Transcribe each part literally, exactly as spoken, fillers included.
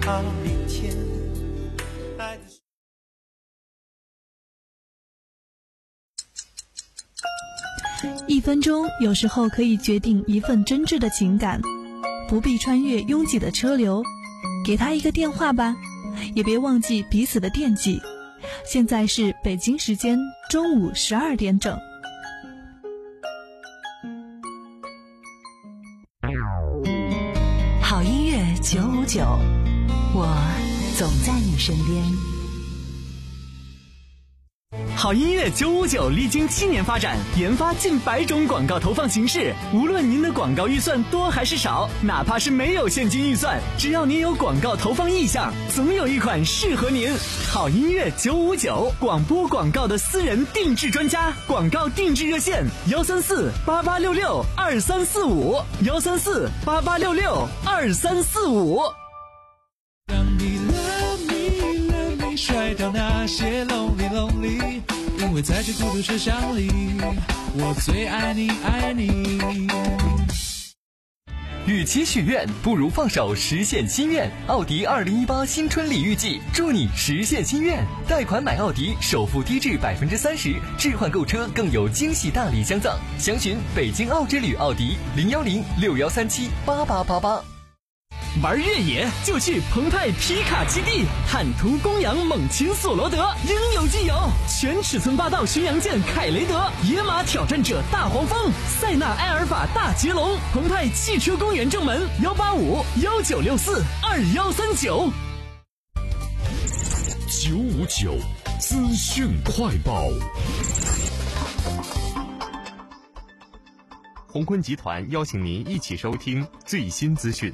好明天。爱的一分钟有时候可以决定一份真挚的情感，不必穿越拥挤的车流，给他一个电话吧，也别忘记彼此的惦记。现在是北京时间中午十二点整。 好音乐九五九，我总在你身边。 好音乐九五九历经七年发展，研发近百种广告投放形式。无论您的广告预算多还是少，哪怕是没有现金预算，只要您有广告投放意向，总有一款适合您。好音乐九五九，广播广告的私人定制专家，广告定制热线幺三四八八六六二三四五幺三四八八六六二三四五。 让你 love me love me 甩掉那些 lonely lonely， 因为在这孤独车厢里，我最爱你爱你。 与其许愿，不如放手实现心愿。奥迪二零一八新春礼遇季，祝你实现心愿。贷款买奥迪，首付低至百分之三十，置换购车更有惊喜大礼相赠。详询北京奥之旅奥迪零幺零六幺三七八八八八。 玩越野就去澎湃皮卡基地，坦途公羊猛禽索罗德，应有尽有。全尺寸霸道巡洋舰凯雷德，野马挑战者大黄蜂，塞纳埃尔法大捷龙。澎湃汽车公园正门幺八五幺九六四二幺三九。 九五九资讯快报。 鸿坤集团邀请您一起收听最新资讯。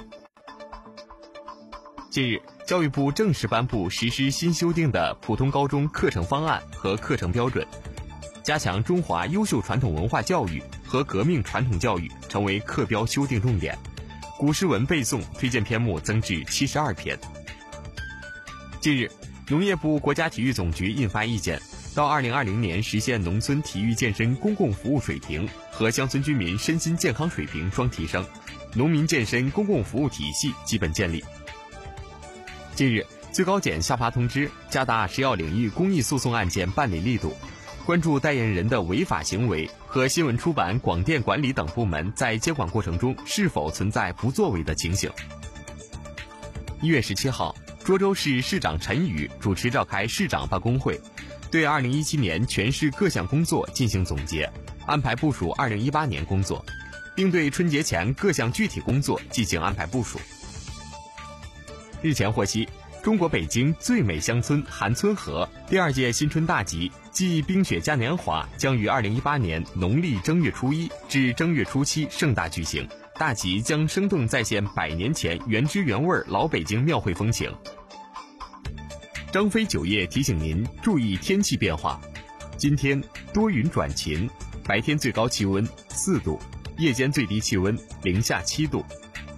近日，教育部正式颁布实施新修订的普通高中课程方案和课程标准，加强中华优秀传统文化教育和革命传统教育成为课标修订重点，古诗文背诵推荐篇目增至七十二篇。近日，农业部国家体育总局印发意见，到二零二零年实现农村体育健身公共服务水平和乡村居民身心健康水平双提升，农民健身公共服务体系基本建立。近日，最高检下发通知，加大食药领域公益诉讼案件办理力度，关注代言人的违法行为和新闻出版、广电管理等部门在监管过程中是否存在不作为的情形。一月十七号，涿州市市长陈宇主持召开市长办公会，对二零一七年全市各项工作进行总结，安排部署二零一八年工作，并对春节前各项具体工作进行安排部署。日前获悉，中国北京最美乡村韩村河第二届新春大集暨冰雪嘉年华将于二零一八年农历正月初一至正月初七盛大举行。大集将生动再现百年前原汁原味老北京庙会风情。张飞酒业提醒您注意天气变化，今天多云转晴，白天最高气温四度，夜间最低气温零下七度。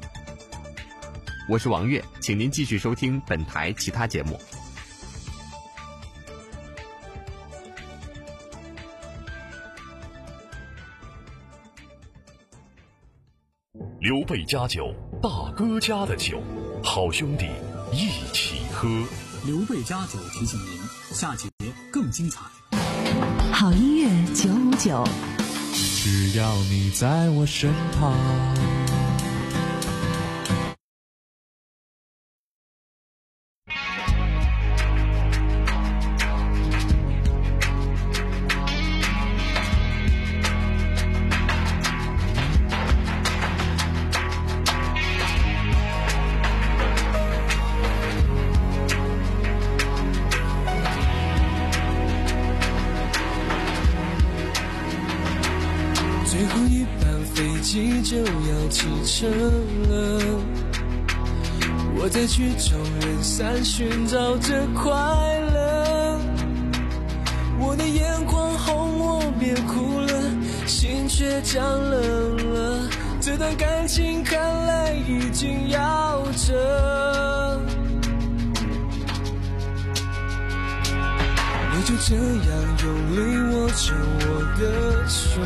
我是王悦，请您继续收听本台其他节目。 刘备家酒，大哥家的酒，好兄弟一起喝。 刘备家酒提醒您，下节更精彩。 好音乐九五九， 只要你在我身旁。最后一班飞机就要启程了，我在曲终人散寻找着快乐。我的眼眶红，我别哭了，心却僵冷了。这段感情看来已经夭折，你就这样用力握着我的手，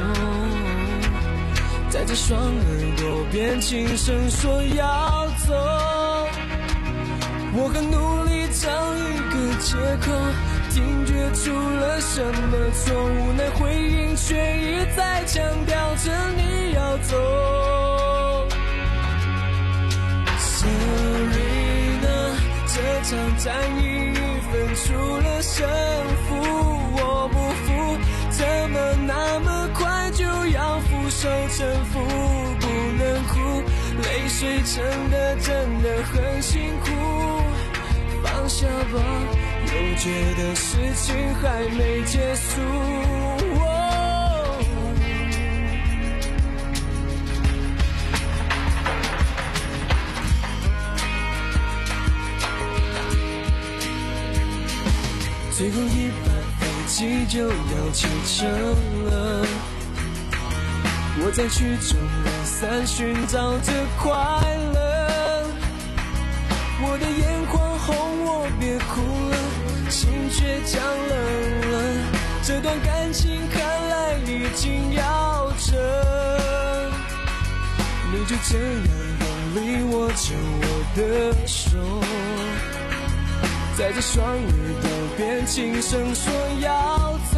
在这双耳朵边轻声说要走。 我很努力找一个借口，听觉出了什么错，无奈回应却一再强调着你要走。Serena， 这场战役分出了胜负，我不服，怎么那么快就要俯首臣服？不能哭，泪水真的真的很辛苦，放下吧，又觉得事情还没结束。哦，最后一班飞机就要启程了，我在曲终人散寻找着快乐，我的眼眶红，我别哭了，心却降冷了，这段感情看来已经夭折，你就这样用力握着我的手，在这双耳朵边轻声说要走，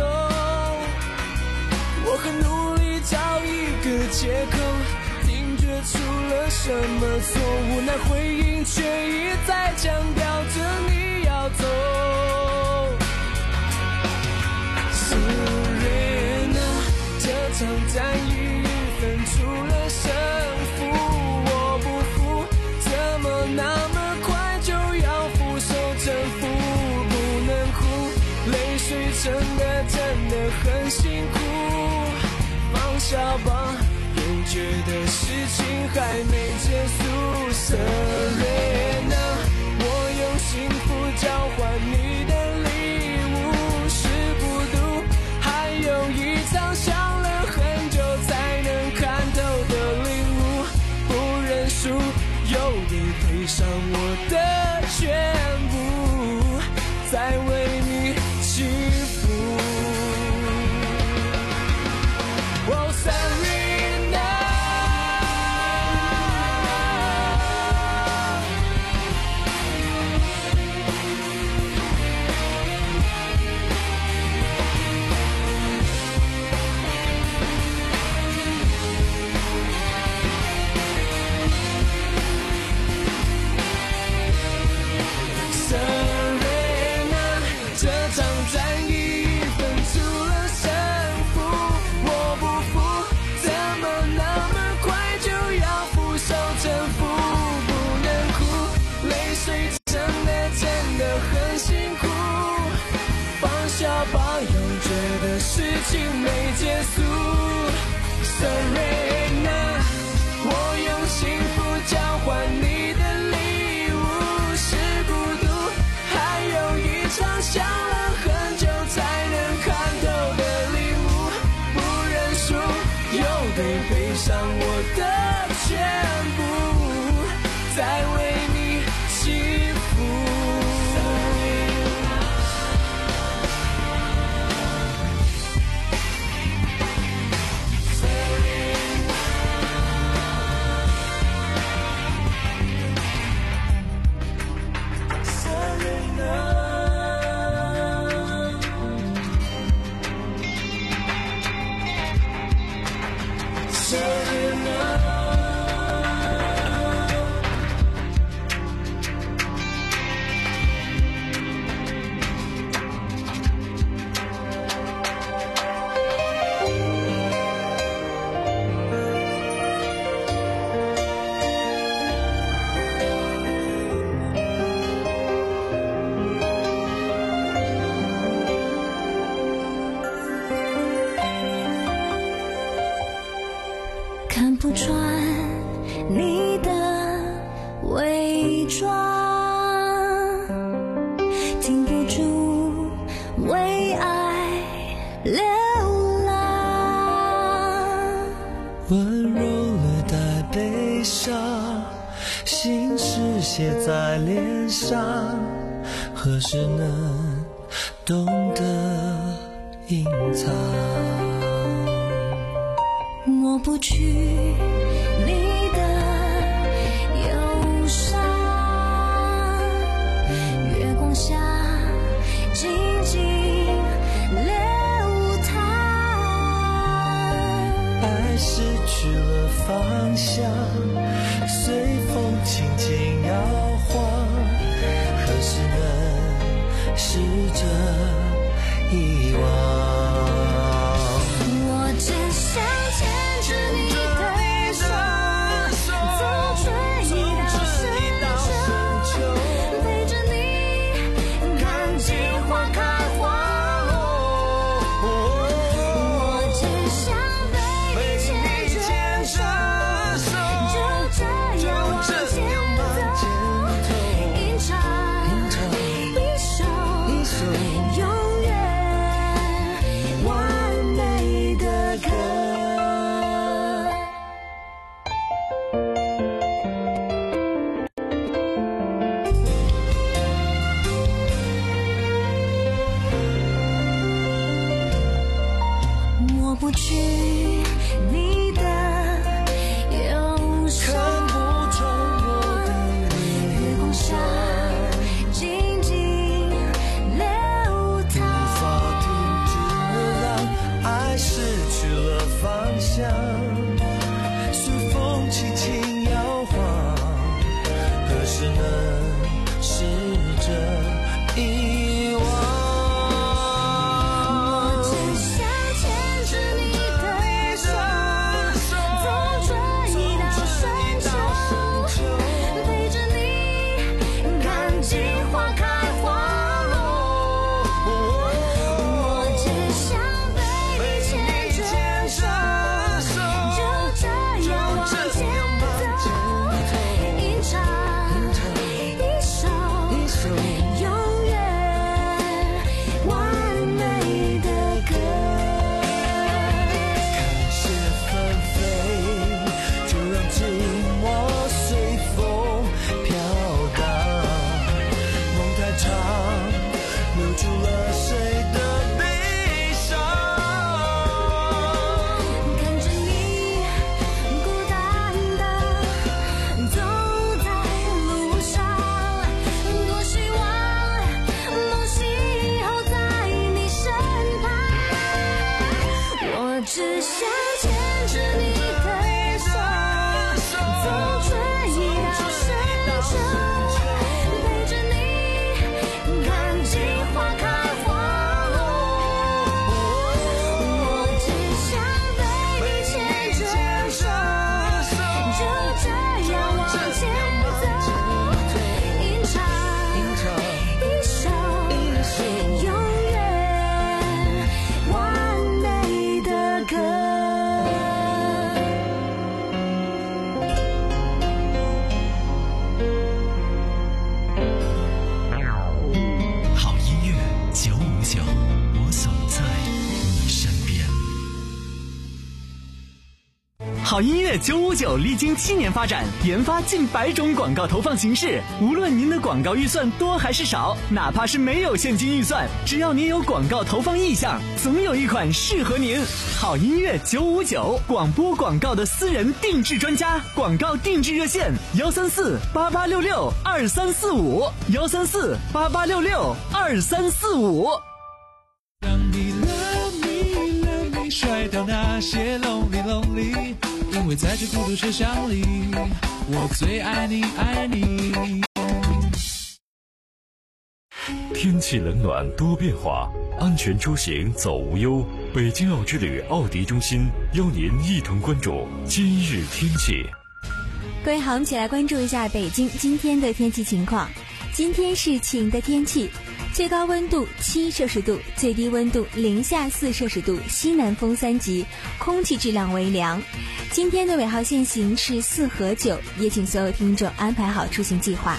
我很努力找一个借口，听觉出了什么错，无奈回应却一再强调着你要走。Serena， 这场战役分出了胜负，我不服，怎么那么快就要俯首臣服？不能哭，泪水真的真的很辛苦，放下吧，又觉得事情还没结束。Serena， 我用幸福交换你的礼物，是孤独，还有一场想了很久才能看透的领悟，不认输又得赔上我的全部，再为你祈福。Oh Serena， Serena， 这场战役分出了胜负，我不服，怎么那么快就要俯首臣服？不能哭，泪水真的真的很辛苦，放下吧，又觉得事情没结束。Serena， 我用幸福交换你的礼物，是孤独，还有一场想了很久才能看透的领悟，不认输又得赔上我的全部，再为你祈福。 看不穿你的伪装，禁不住为爱流浪， 温柔了带悲伤，心事写在脸上，何时能懂得隐藏？ 抹不去你的忧伤， 着遗忘。 我只想牵着你的手，走出一道深秋，陪着你看见花开花落。我只想被你牵着手，就这样往前走，吟唱一首永远完美的歌。抹不去你的忧伤， 看不穿我的月光下静静流淌， 无法停止让爱失去了方向，随风轻轻摇晃，何时能试着遗忘？ 我只想牵着你的手，走出一道深秋，陪着你看见花开花落。我只想被你牵着手，就这样往前走，吟唱一首永远完美的歌。 看雪纷飞，就让寂寞随风飘荡。梦太长，留住了谁的悲伤？ 看着你孤单地走在路上，多希望梦醒后在你身旁。我只想牵着你的手，走出一道深秋，陪着你看见花开花落。我只想被你牵着手，就这样往前走，吟唱一首永远完美的歌。 好音乐九五九，我总在你身边。 好音乐九五九历经七年发展，研发近百种广告投放形式。无论您的广告预算多还是少，哪怕是没有现金预算，只要您有广告投放意向，总有一款适合您。好音乐九五九，广播广告的私人定制专家，广告定制热线：幺三四八八六六二三四五，幺三四八八六六二三四五。 让你 love me love me 甩掉那些 lonely lonely， 因为在这孤独车厢里，我最爱你爱你。 天气冷暖多变化，安全出行走无忧。北京奥之旅奥迪中心邀您一同关注今日天气。 各位好，我们一起来关注一下北京今天的天气情况。今天是晴的天气，最高温度七摄氏度，最低温度零下四摄氏度，西南风三级，空气质量为良。今天的尾号限行是四和九，也请所有听众安排好出行计划。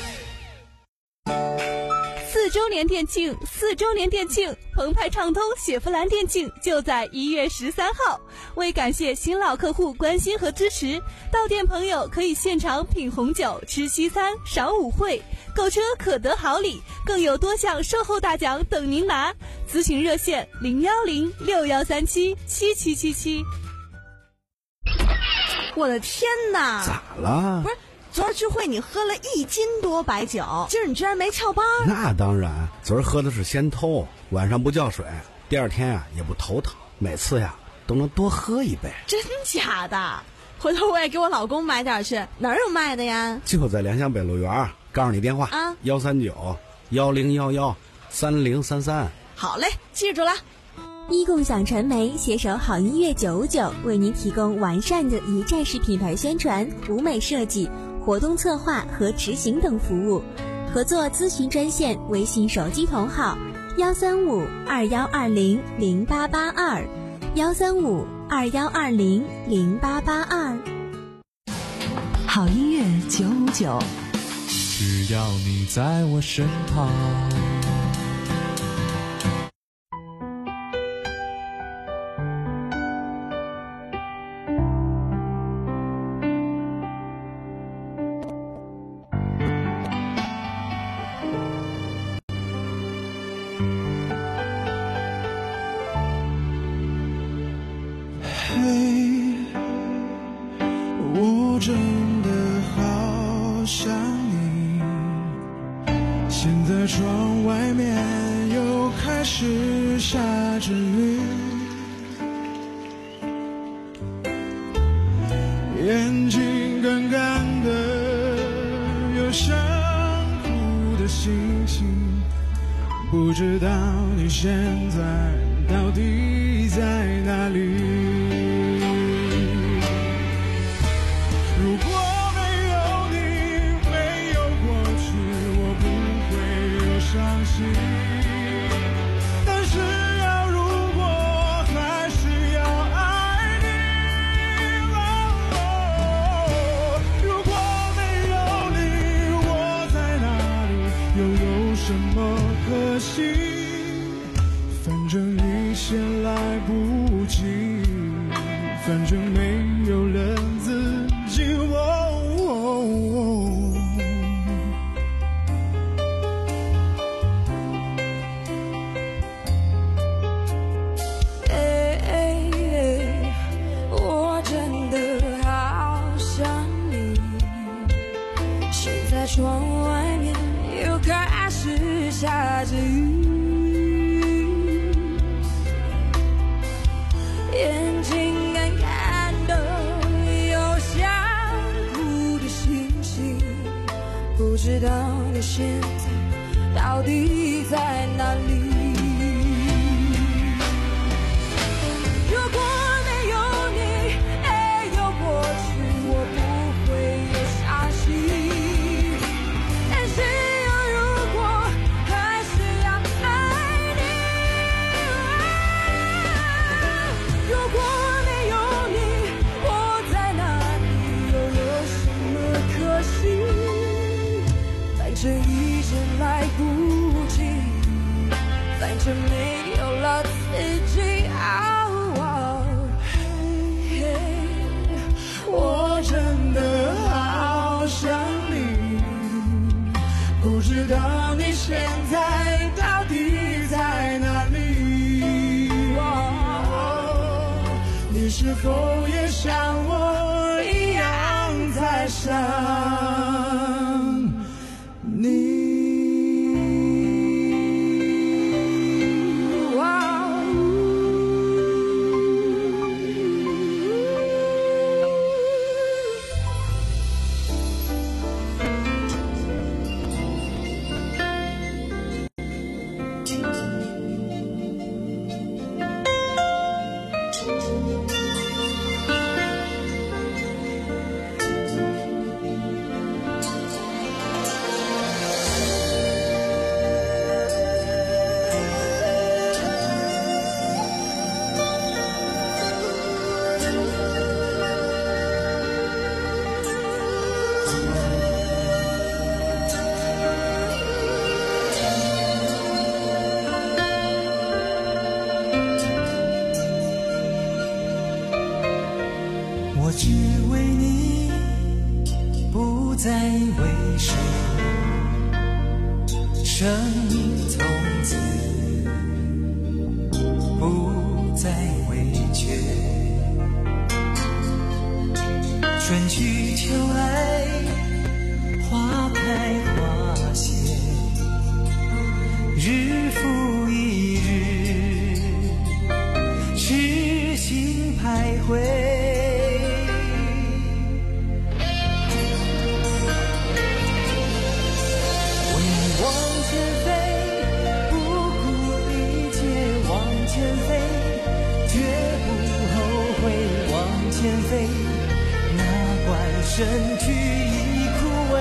四周年店庆，四周年店庆，澎湃畅通雪佛兰店庆就在一月十三号。为感谢新老客户关心和支持，到店朋友可以现场品红酒、吃西餐、赏舞会，购车可得好礼，更有多项售后大奖等您拿。咨询热线零幺零六幺三七七七七七。 我的天哪！ 咋了？ 不是。昨儿聚会你喝了一斤多白酒，今儿你居然没翘班？ 那当然，昨儿喝的是仙偷，晚上不叫水，第二天呀、啊、也不头疼，每次呀都能多喝一杯。 真假的？回头我也给我老公买点去，哪儿有卖的呀？ 就在良乡北路园，告诉你电话啊，幺三九幺零幺幺三零三三。 好嘞，记住了。 一共享传媒携手好音乐九五九，为您提供完善的一站式品牌宣传、舞美设计、活动策划和执行等服务。合作咨询专线：微信手机同号幺三五二幺二零零八八二幺三五二幺二零零八八二。 好音乐九五九， 只要你在我身旁。 我真的好想你，现在窗外面又开始下着雨，眼睛干干的，有想哭的心情，不知道你现在到底在哪里。如果没有你，没有过去，我不会有伤心。但是要如果还是要爱你，哦，如果没有你，我在哪里，又有什么可惜？反正你先来不及，反正没有了自己。哦哦哦哎哎，我真的好想你，现在窗外面又开始下着雨，眼睛干干的，有想哭的心情，不知道你现在到底在哪里。如果没有你，没有过去，我不会有伤心。但是要如果还是要爱你，如果没有你，我在哪里，又有什么可惜？反正已经来不及，反正没有了自己。 我真的好想你，不知道你现在到底在哪里。哦，你是否也像我一样在想你？ 我只为你，不再为谁，生命从此不再畏惧。春去秋来，花开花谢，日复一日，痴心徘徊。为你往前飞，不前飞，哪管身躯已枯萎，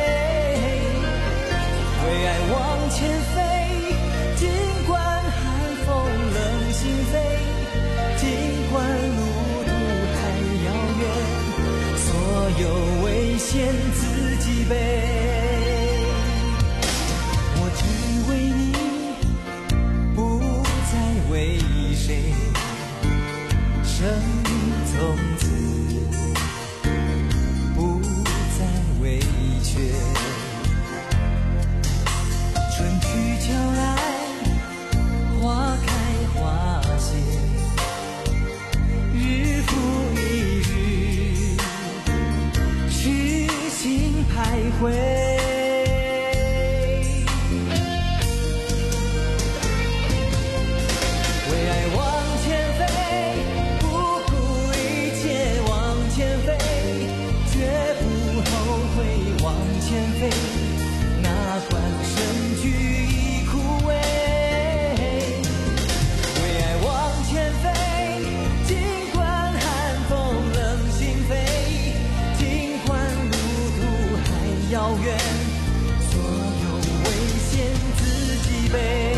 为爱往前飞，尽管寒风冷心扉，尽管路途还遥远，所有危险自己背。我只为你，不再为谁，生命从此不再畏怯。春去秋来，花开花谢，日复一日，痴心徘徊。为爱往前飞，不顾一切往前飞，绝不后悔往前飞，哪管身躯已枯萎。为爱往前飞，尽管寒风冷心扉，尽管路途还遥远，所有危险自己背。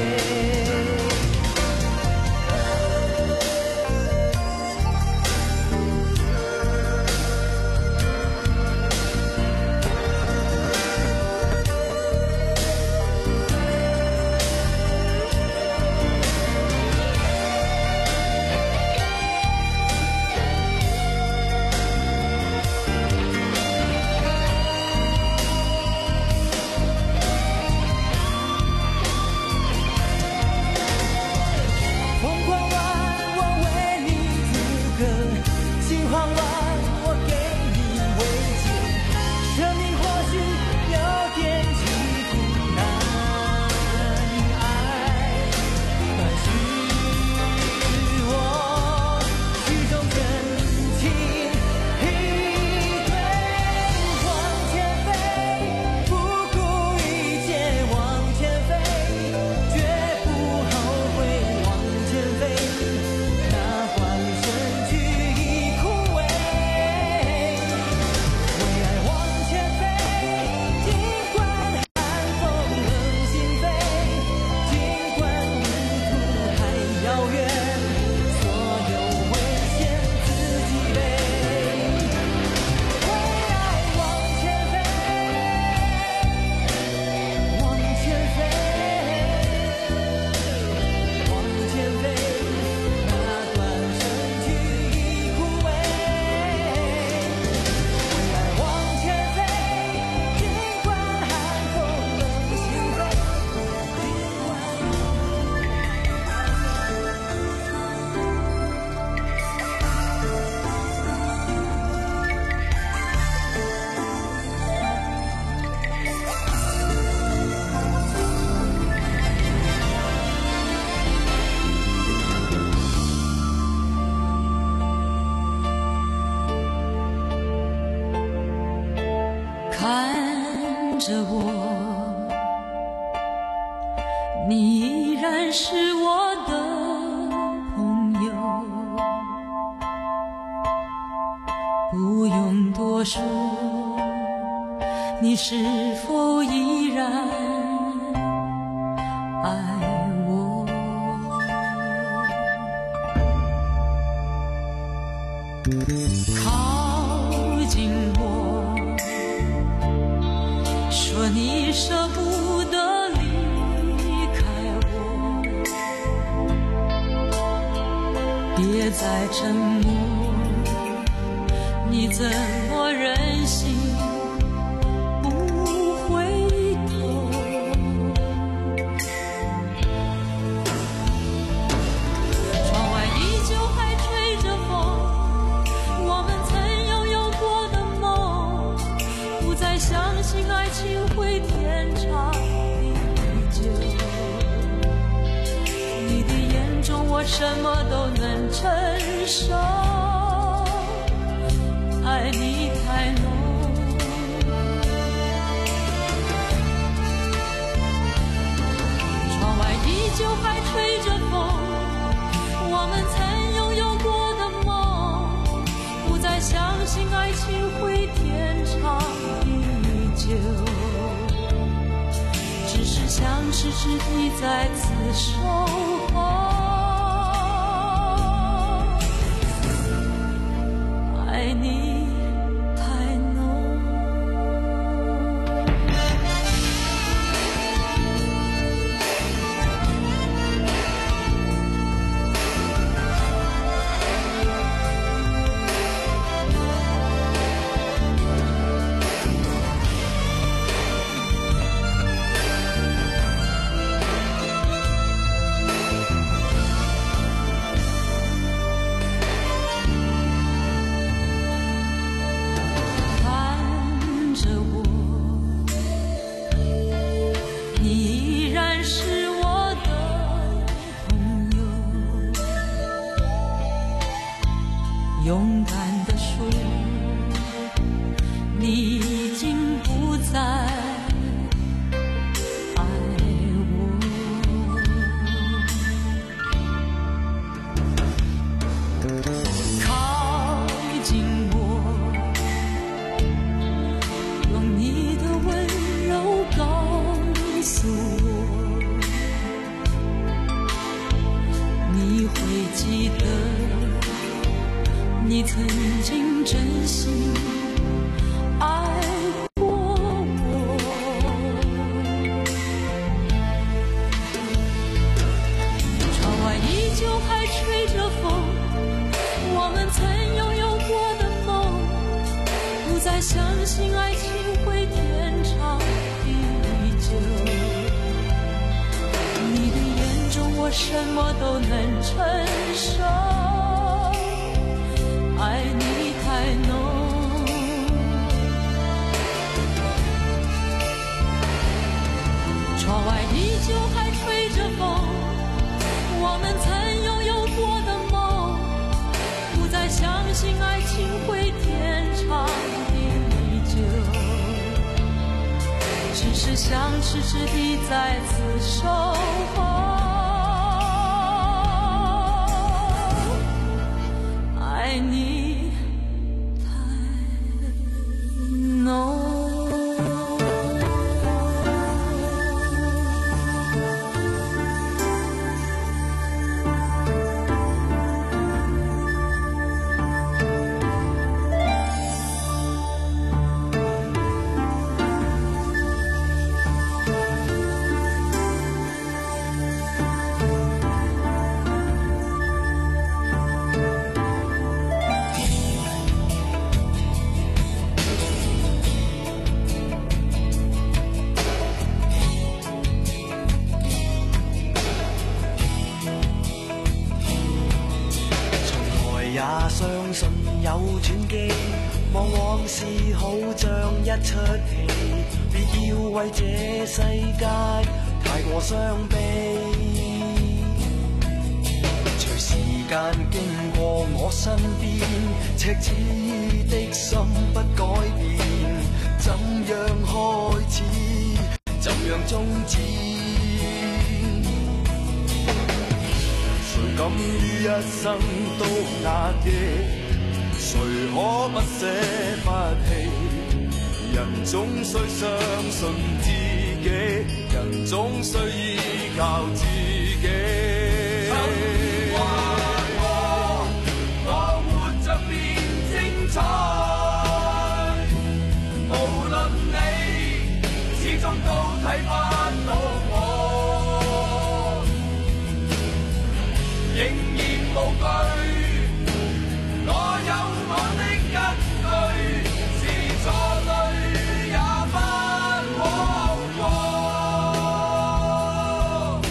看着我，你依然是我的朋友，不用多说，你是否依然爱我？靠近我，说你舍不得离开我，别再沉默，你怎么忍心不回头？窗外依旧还吹着风，我们曾拥有过的梦，不再相信爱情会天长地久。你的眼中我什么都能承受，爱你太浓。窗外依旧还吹着风，我们曾拥有过的梦，不相信爱情会天长地久，只是相识之地在此守候。爱你太浓。勇敢地说，你已经不再爱我。靠近我，用你的温柔告诉我，你会记得你曾经真心爱过我。窗外依旧还吹着风，我们曾拥有过的梦，不再相信爱情会天长地久。你的眼中我什么都能承受，爱你太浓。窗外依旧还吹着风，我们曾拥有过的梦，不再相信爱情会天长地久，只是相识之地在此守候。爱你太浓。 也相信有轉機，往往是好像一出戲，別要為這世界太過傷悲。隨時間經過我身邊，赤子的心不改變，怎樣開始，怎樣終止？誰敢於一生都壓抑？誰可不捨不棄？人總需相信自己，人總需依靠自己。曾話過，我活着變精彩，無論你始終都睇不到我，仍然無懼。我有我的根據，是錯對也不可過。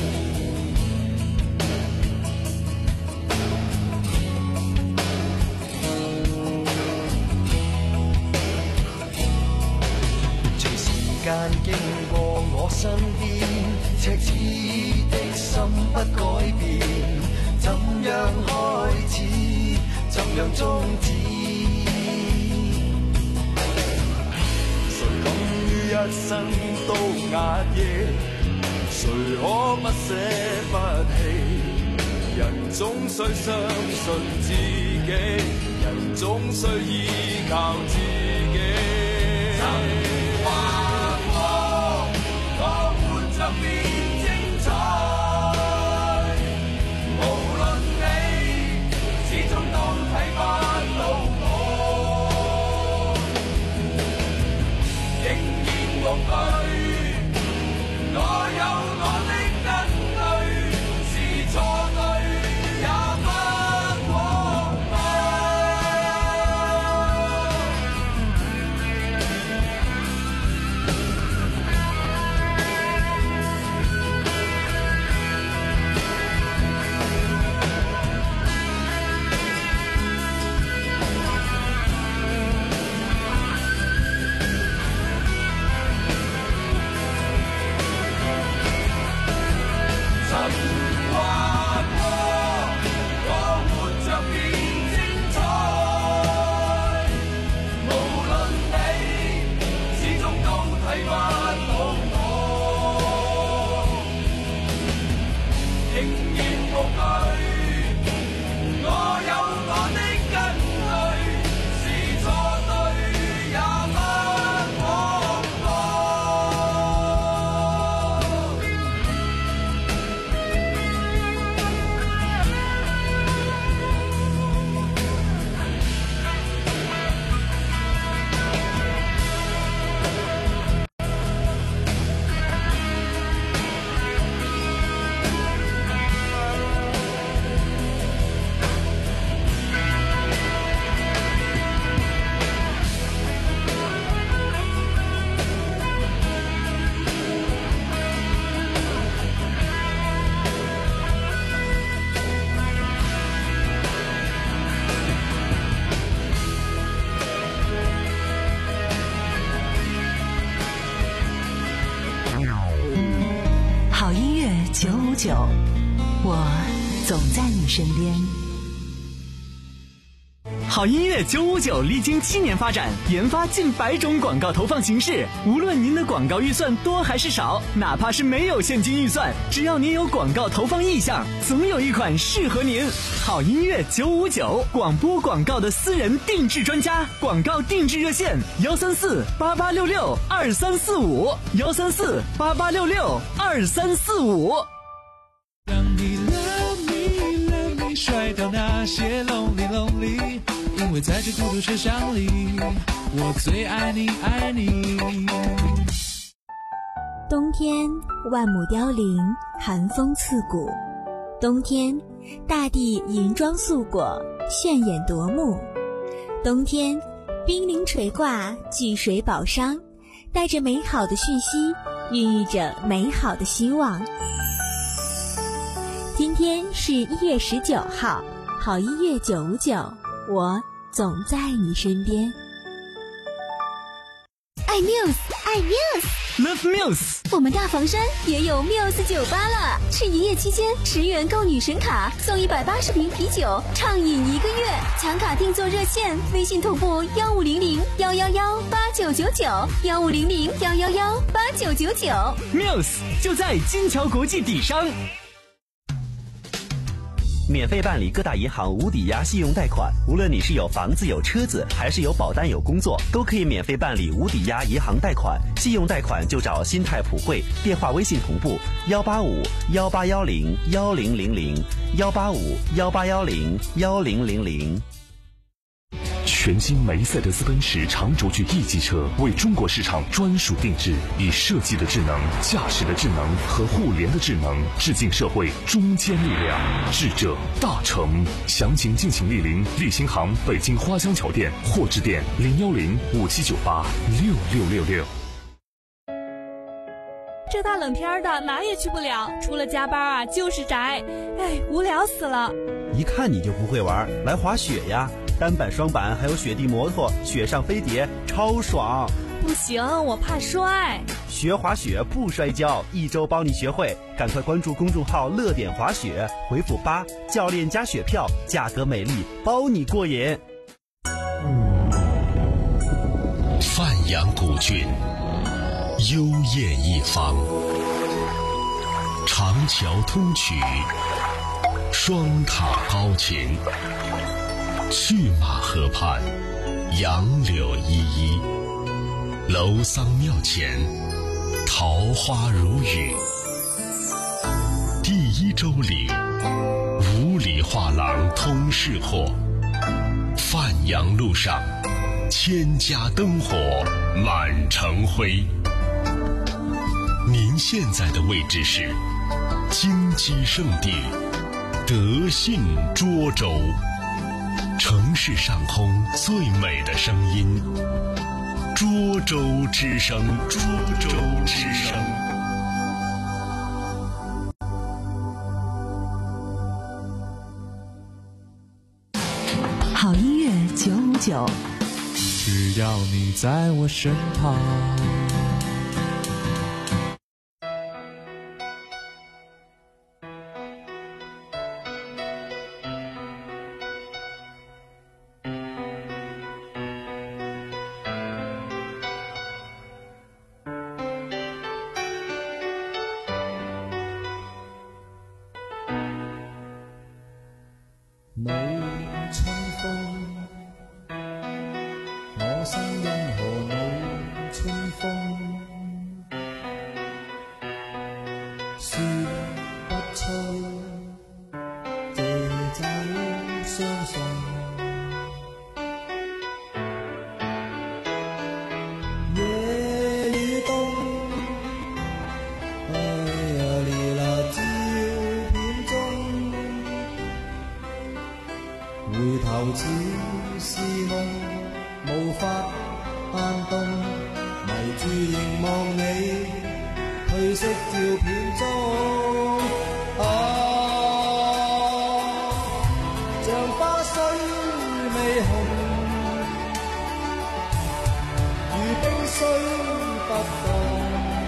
隨時間經過我身邊，赤子的心不改變，怎樣開始，怎樣終止？誰敢於一生都壓抑？誰可不捨不棄？人總需相信自己，人總需依靠自己。曾話過，我活着變精彩，無論你始終都睇不到我，仍然無懼，我有我的根據，是錯對也不枉費。曾話過，我活着變精彩，無論你始終都睇不到我，仍然無懼，我有我的根據，是錯對也不枉費。 好音乐九五九，我总在你身边。 好音乐九五九历经七年发展，研发近百种广告投放形式。无论您的广告预算多还是少，哪怕是没有现金预算，只要您有广告投放意向，总有一款适合您。好音乐九五九，广播广告的私人定制专家，广告定制热线：幺三四八八六六二三四五，幺三四八八六六二三四五。 让你 love me love me 甩掉那些 lonely lonely， 因为在这孤独车厢里，我最爱你爱你。 冬天万亩凋零，寒风刺骨。冬天大地银装素裹，炫眼夺目。冬天冰凌垂挂，聚水宝商，带着美好的讯息，孕育着美好的希望。今天是一月十九号，好音乐九五九，我总在你身边。爱 Muse， 爱 Muse，Love Muse。 我们大房山也有 Muse 酒吧了，是营业期间十元购女神卡，送一百八十瓶啤酒，畅饮一个月。抢卡订座热线：微信同步幺五零零幺幺幺八九九九，幺五零零幺幺幺八九九九。 Muse 就在金桥国际底商。 免费办理各大银行无抵押信用贷款，无论你是有房子有车子，还是有保单有工作，都可以免费办理无抵押银行贷款。信用贷款就找新泰普惠，电话微信同步幺八五幺八幺零幺零零零幺八五幺八幺零幺零零零。 全新梅赛德斯奔驰长轴距 E 级车为中国市场专属定制，以设计的智能、驾驶的智能和互联的智能，致敬社会中坚力量，智者大成。详情敬请莅临立新行北京花江桥店或致电零幺零五七九八六六六六。 这大冷天的哪也去不了，除了加班啊就是宅，哎，无聊死了。 一看你就不会玩，来滑雪呀！单板、双板，还有雪地摩托、雪上飞碟，超爽！ 不行，我怕摔。 学滑雪不摔跤，一周帮你学会。赶快关注公众号“乐点滑雪”，回复八，教练加雪票，价格美丽，包你过瘾。 范阳古郡，幽艳一方，长桥通衢， 双塔高擎，去马河畔，杨柳依依，楼桑庙前，桃花如雨。第一洲岭，五里画廊通市货，范阳路上，千家灯火满城辉。您现在的位置是金鸡圣地德信涿州，城市上空最美的声音，涿州之声，涿州之声。 好音乐九五九， 只要你在我身旁。 你春風，我心因何你春風？說不出，借酒相送。夜與冬，哎呀烈辣照片中。回頭似是夢，無法撼動，迷住凝望你褪色照片中。啊，像花水未紅，如冰水不動，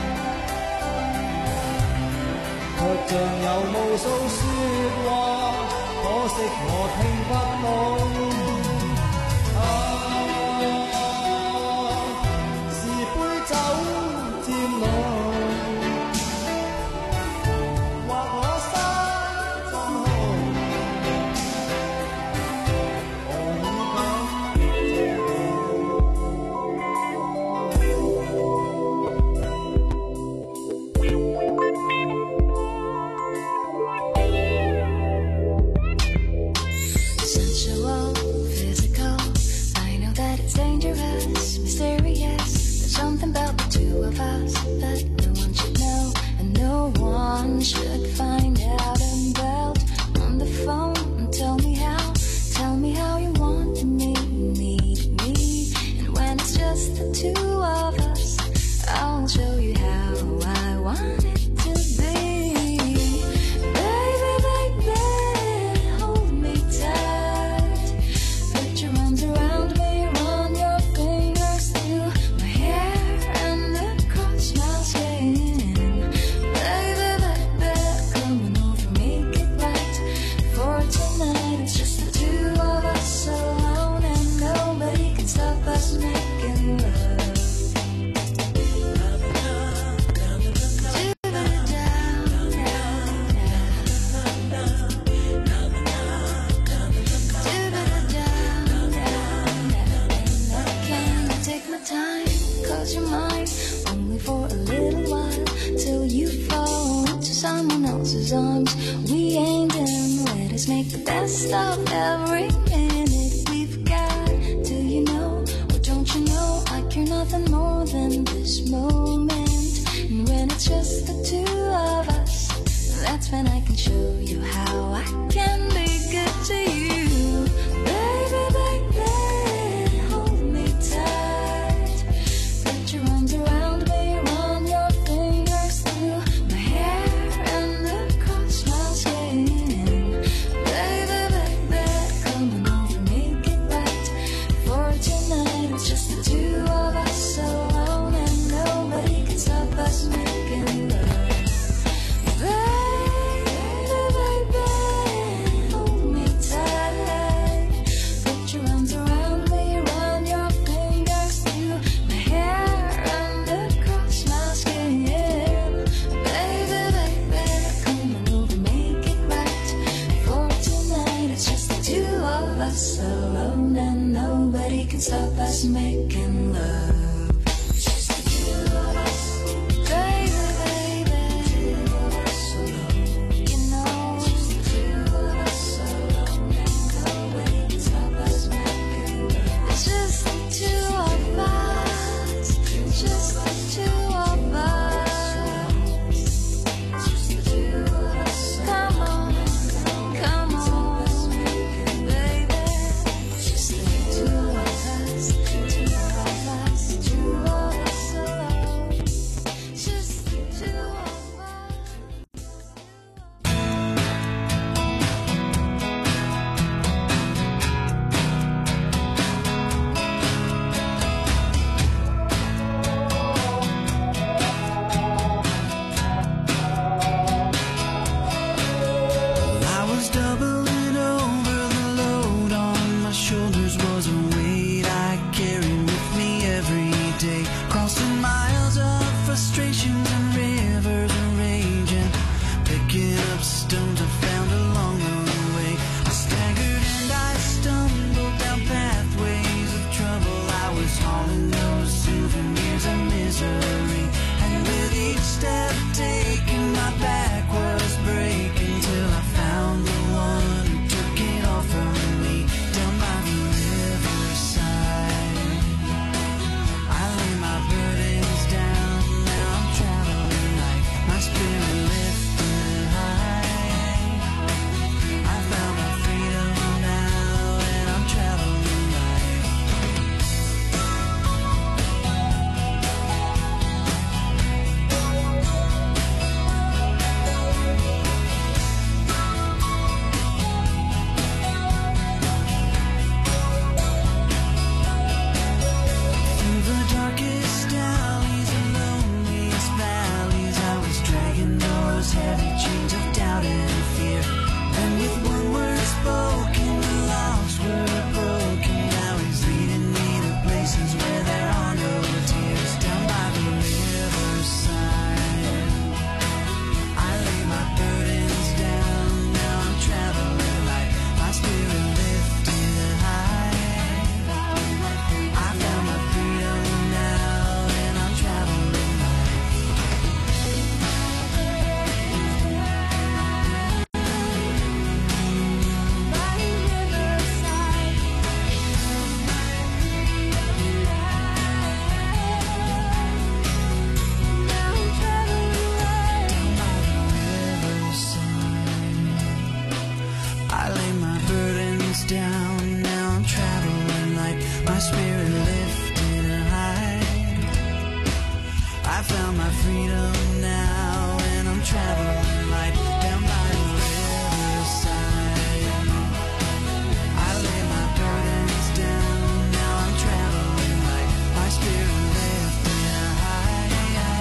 卻像有無數說話。可惜我聽不懂，啊，是杯酒漸濃，或我心中 sensual, physical. I know that it's dangerous, mysterious. There's something about the two of us that no one should know, and no one should find out about. On the phone, tell me how, tell me how you want me, need me. And when it's just the two of us, I'll show you how I want it to be. Baby, baby, hold me tight. Put your arms around me, run your fingers through my hair and across my skin. Baby, baby, come on over, make it right. For tonight, it's just the two of us alone, and nobody can stop us making love. Cause you're mine, only for a little while, till you fall into someone else's arms. We ain't done, let us make the best of every minute we've got. Do you know, or don't you know, I care nothing more than this moment. And when it's just the two of us, that's when I can show you how I can be good to you. Baby, baby, hold me tight. Put your arms around me, run your fingers through my hair and across my skin. Baby, baby, come on over, make it right. For tonight, it's just the two of us alone, and nobody can stop us making love. Baby, us making love. Just the two of us. Baby, baby. You know, just the two of us alone and the weight of us making love. It's just the two of us. Just the two of us. Just the two of us. Come on, come on, baby. Just the two of us. Two of us. Two of us alone. Just the two of us. I was doubling over, the load on my shoulders was a weight I carried with me every day. Crossing miles of frustrations and rivers of rage, and picking up stones I found along the way. I staggered and I stumbled down pathways of trouble. I was hauling those souvenirs of misery, and with each step taken my back was breaking, till I found the one who took it all from me. Down by the riverside, I lay my burdens down. Now I'm traveling light, my spirit lifted high. I found my freedom now, and I'm traveling light. Through the darkest alleys and loneliest valleys, I was dragging those heavy chains of doubt and fear. And with one word spoken, the locks were broken. Now he's leading me to places where there are no tears. Down by the riverside, I lay my burdens down. Now I'm traveling light, my spirit lifted high. I found my freedom now, and I'm traveling light. By the riverside, now I'm traveling light. Down by the riverside, I lay my burdens down. Now I'm traveling light, my spirit lifted high. I found my freedom now, and I'm traveling light. Down by the riverside, I lay my burdens down. Now I'm traveling light, my spirit lifted high.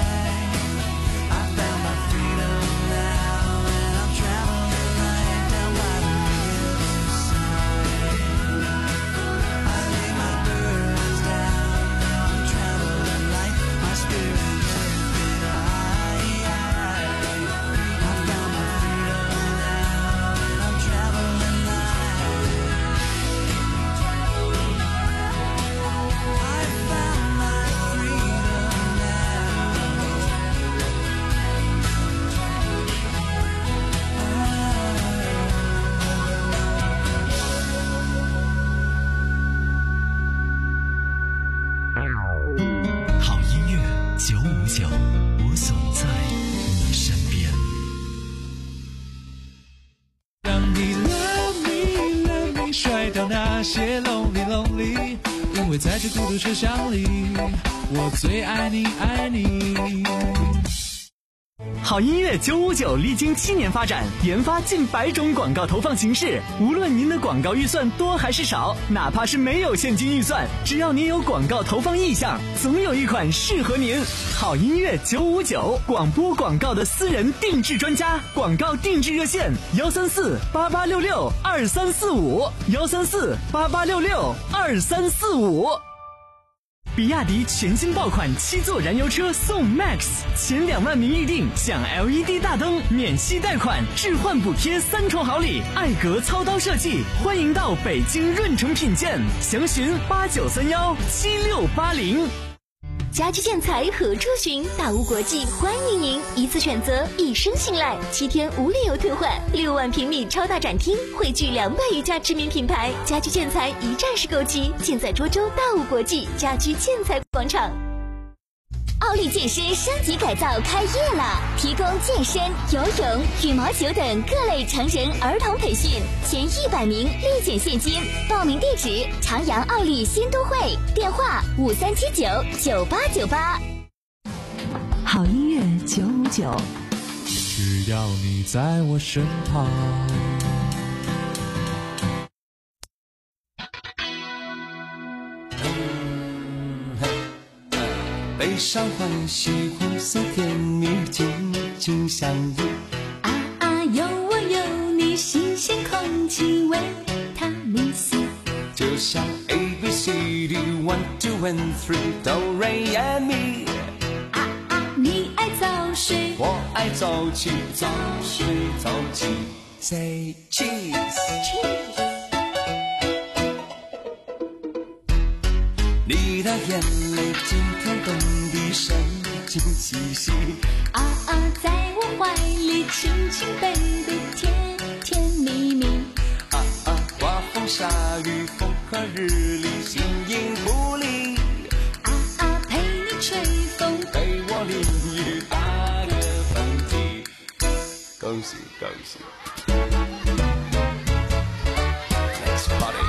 I found my freedom now, and I'm traveling light. Down by the riverside, I lay my burdens down. Now I'm traveling light, my spirit lifted high. I found my freedom now, and I'm traveling light. I found my freedom now. 好音乐九五九，我总在你身边。 让你 love me love me 甩掉那些 lonely lonely， 因为在这孤独车厢里，我最爱你爱你。 好音乐九五九历经七年发展，研发近百种广告投放形式。无论您的广告预算多还是少，哪怕是没有现金预算，只要您有广告投放意向，总有一款适合您。好音乐九五九，广播广告的私人定制专家，广告定制热线：幺三四八八六六二三四五，幺三四八八六六二三四五。 比亚迪全新爆款七座燃油车送 Max， 前两万名预定享 L E D 大灯，免息贷款，置换补贴三重好礼，艾格操刀设计，欢迎到北京润城品鉴，详询八九三幺七六八零。 家居建材何处寻？大屋国际欢迎您，一次选择，一生信赖，七天无理由退换，六万平米超大展厅，汇聚两百余家知名品牌，家居建材一站式购齐，尽在涿州大屋国际家居建材广场。奥利健身升级改造开业了，提供健身、游泳、羽毛球等各类成人儿童培训，前一百名立减现金。报名地址：长阳奥利新都会，电话五三七九九八九八。 好音乐九五九， 只要你在我身旁。 悲伤欢喜红色甜蜜紧紧相依， 啊啊有我有你，新鲜空气维他命 C， 就像 A B C D one two and three Do Re Mi， 啊啊你爱早睡， 我爱早起，早睡早起 Say cheese cheese， 你的眼泪今天懂得神经兮兮， 啊啊在我怀里轻轻背的甜甜蜜蜜， 啊啊刮风下雨风和日丽形影不离， 啊啊陪你吹风， 陪我淋雨打个喷嚏，恭喜恭喜 Let's party。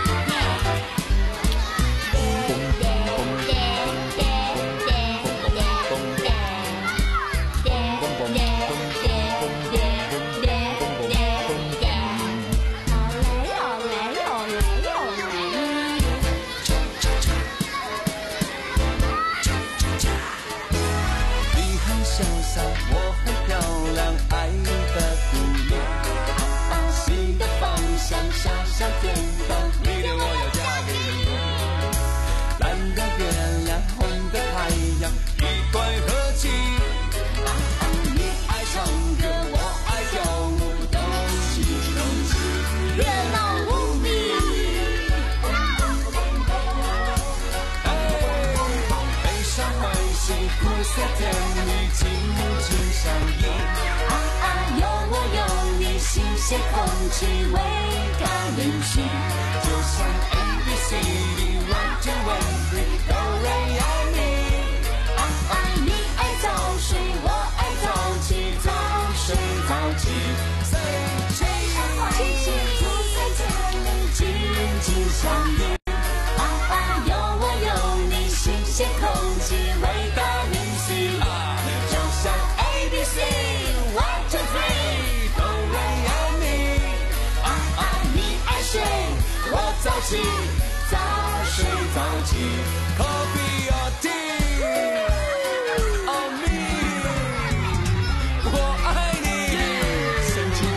些空气为它允许， 就像 A B C D one two and three Do Re Mi， 啊啊你爱早睡，我爱早起，早睡早起 Say cheese cheese， 不再见面紧紧相依，啊啊有我有你，新鲜空气为它允许， 就像 A B C one two three Do Re我早起，早睡早起 Coffee or tea On me 我爱你神经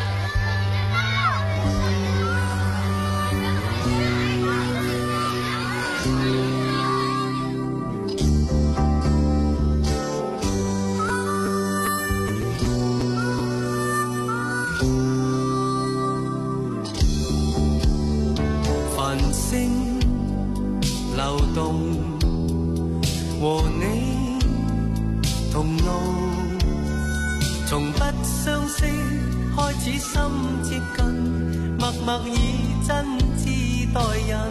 流動和你同路，從不相識開始心接近，默默以真摯待人。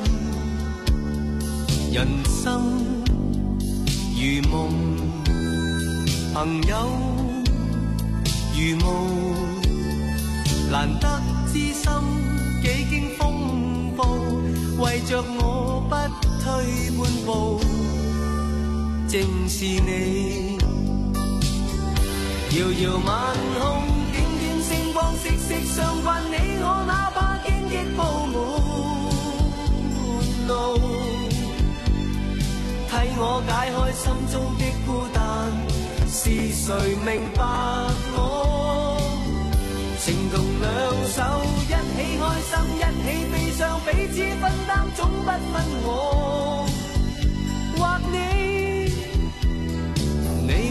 人生如夢，朋友如霧，難得知心幾經風暴，為着我不退半步，正是你。遙遙晚空，點點星光，息息相關。你我哪怕荊棘鋪滿路，替我解開心中的孤單。是誰明白我？情同兩手，一起開心，一起悲傷，彼此分擔，總不分我。或你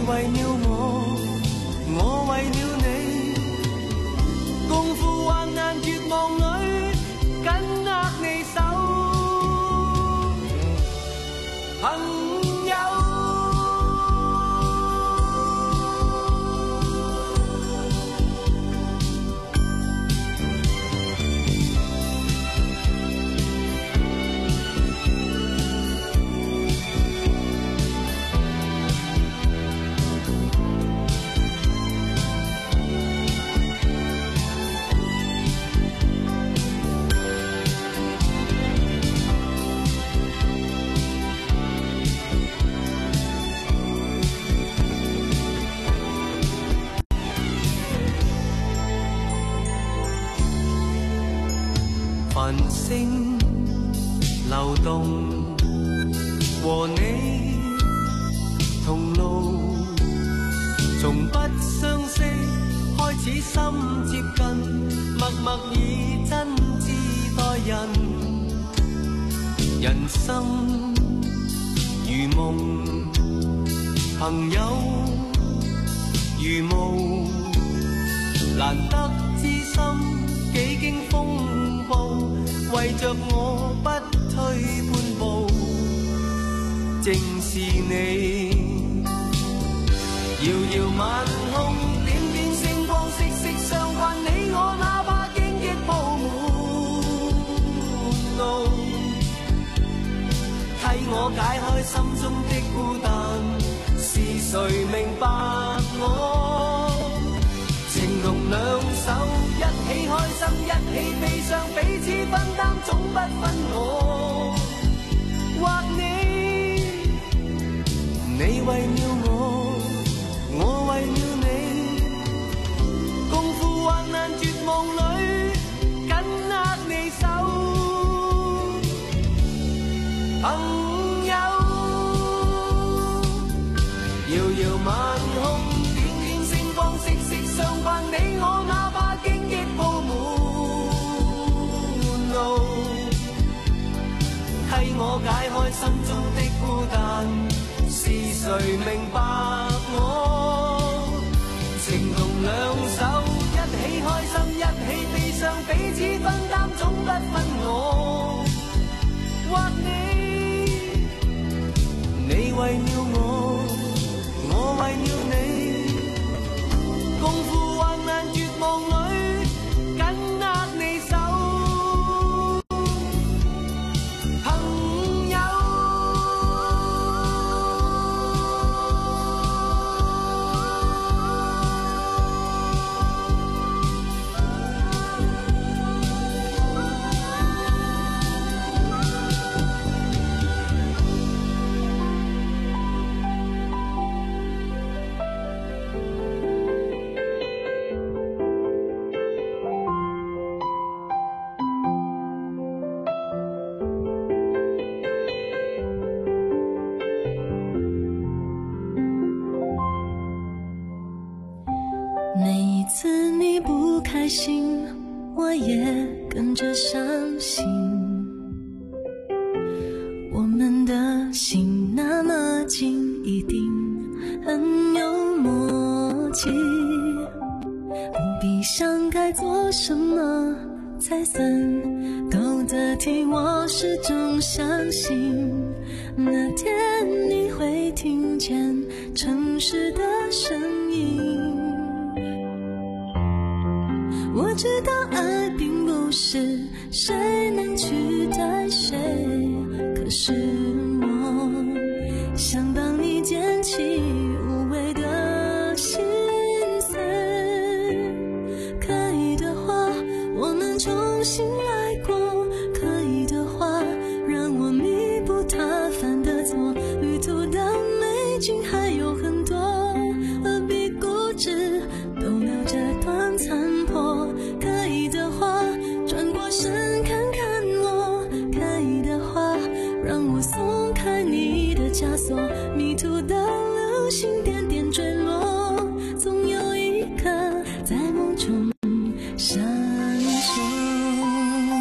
为了我，我为了你，共赴患难绝望里，紧握你手，朋友。繁星流动，和你同路，從不相識開始心接近，默默以真摯待人。人生如夢，朋友如霧，難得知心幾經風暴，為着我不退半步，正是你。遙遙晚空，點點星光，息息相關，你我哪怕荊棘鋪滿路，替我解開心中的孤單，是誰明白我？情同兩手，一起開心，一起悲傷，彼此分擔，總不分我或你。你為了我，我為了你，共赴患難絕望裏，緊握你手，朋友。遙遙晚空，點點星光，息息相關，你我哪怕荊棘鋪滿路，替我解開心中的孤單，是誰明白我？情同兩手，一起開心，一起悲傷，彼此分擔，總不分我或你。你為了我，我為了你，共赴患難絕望裏，緊握你手，朋友。 每一次你不开心，我也跟着伤心。我们的心那么近，一定很有默契。不必想该做什么才算够得体，我始终相信那天你会听见城市的声音。我知道爱并不是谁能取代谁，可是我想帮你捡起无谓的心碎。可以的话，我们重新来过，可以的话，让我弥补他犯的错。旅途的美景还有很多，何必固执都留着短残破。可以的话，转过身看看我，可以的话，让我松开你的枷锁。迷途的流星点点坠落，总有一颗在梦中闪烁。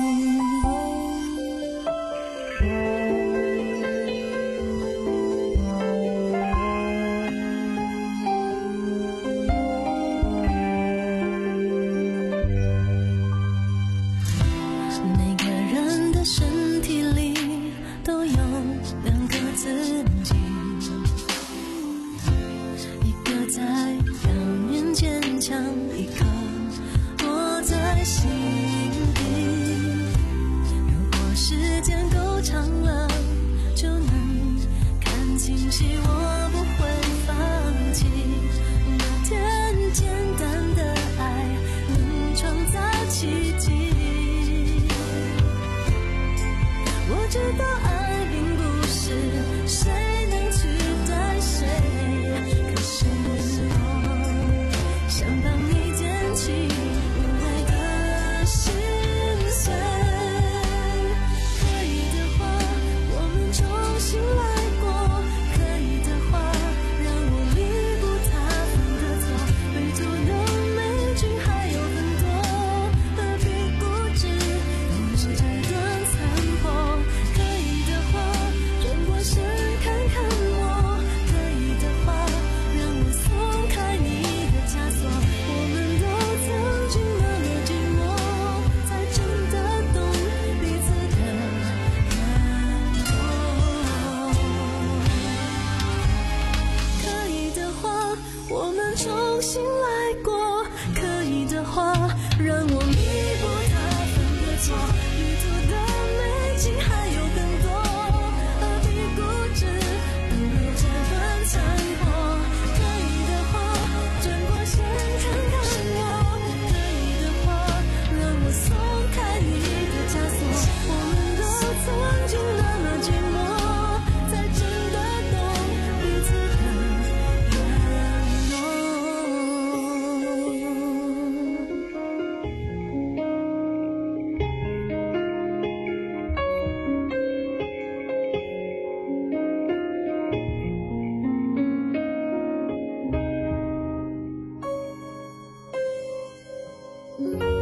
让我弥补他犯的错。旅途的美景还有更多，何必固执等候这段残火？可以的话，转过身看看我；可以的话，让我松开你的枷锁。我们都曾经那么寂寞，才真的懂彼此的软弱。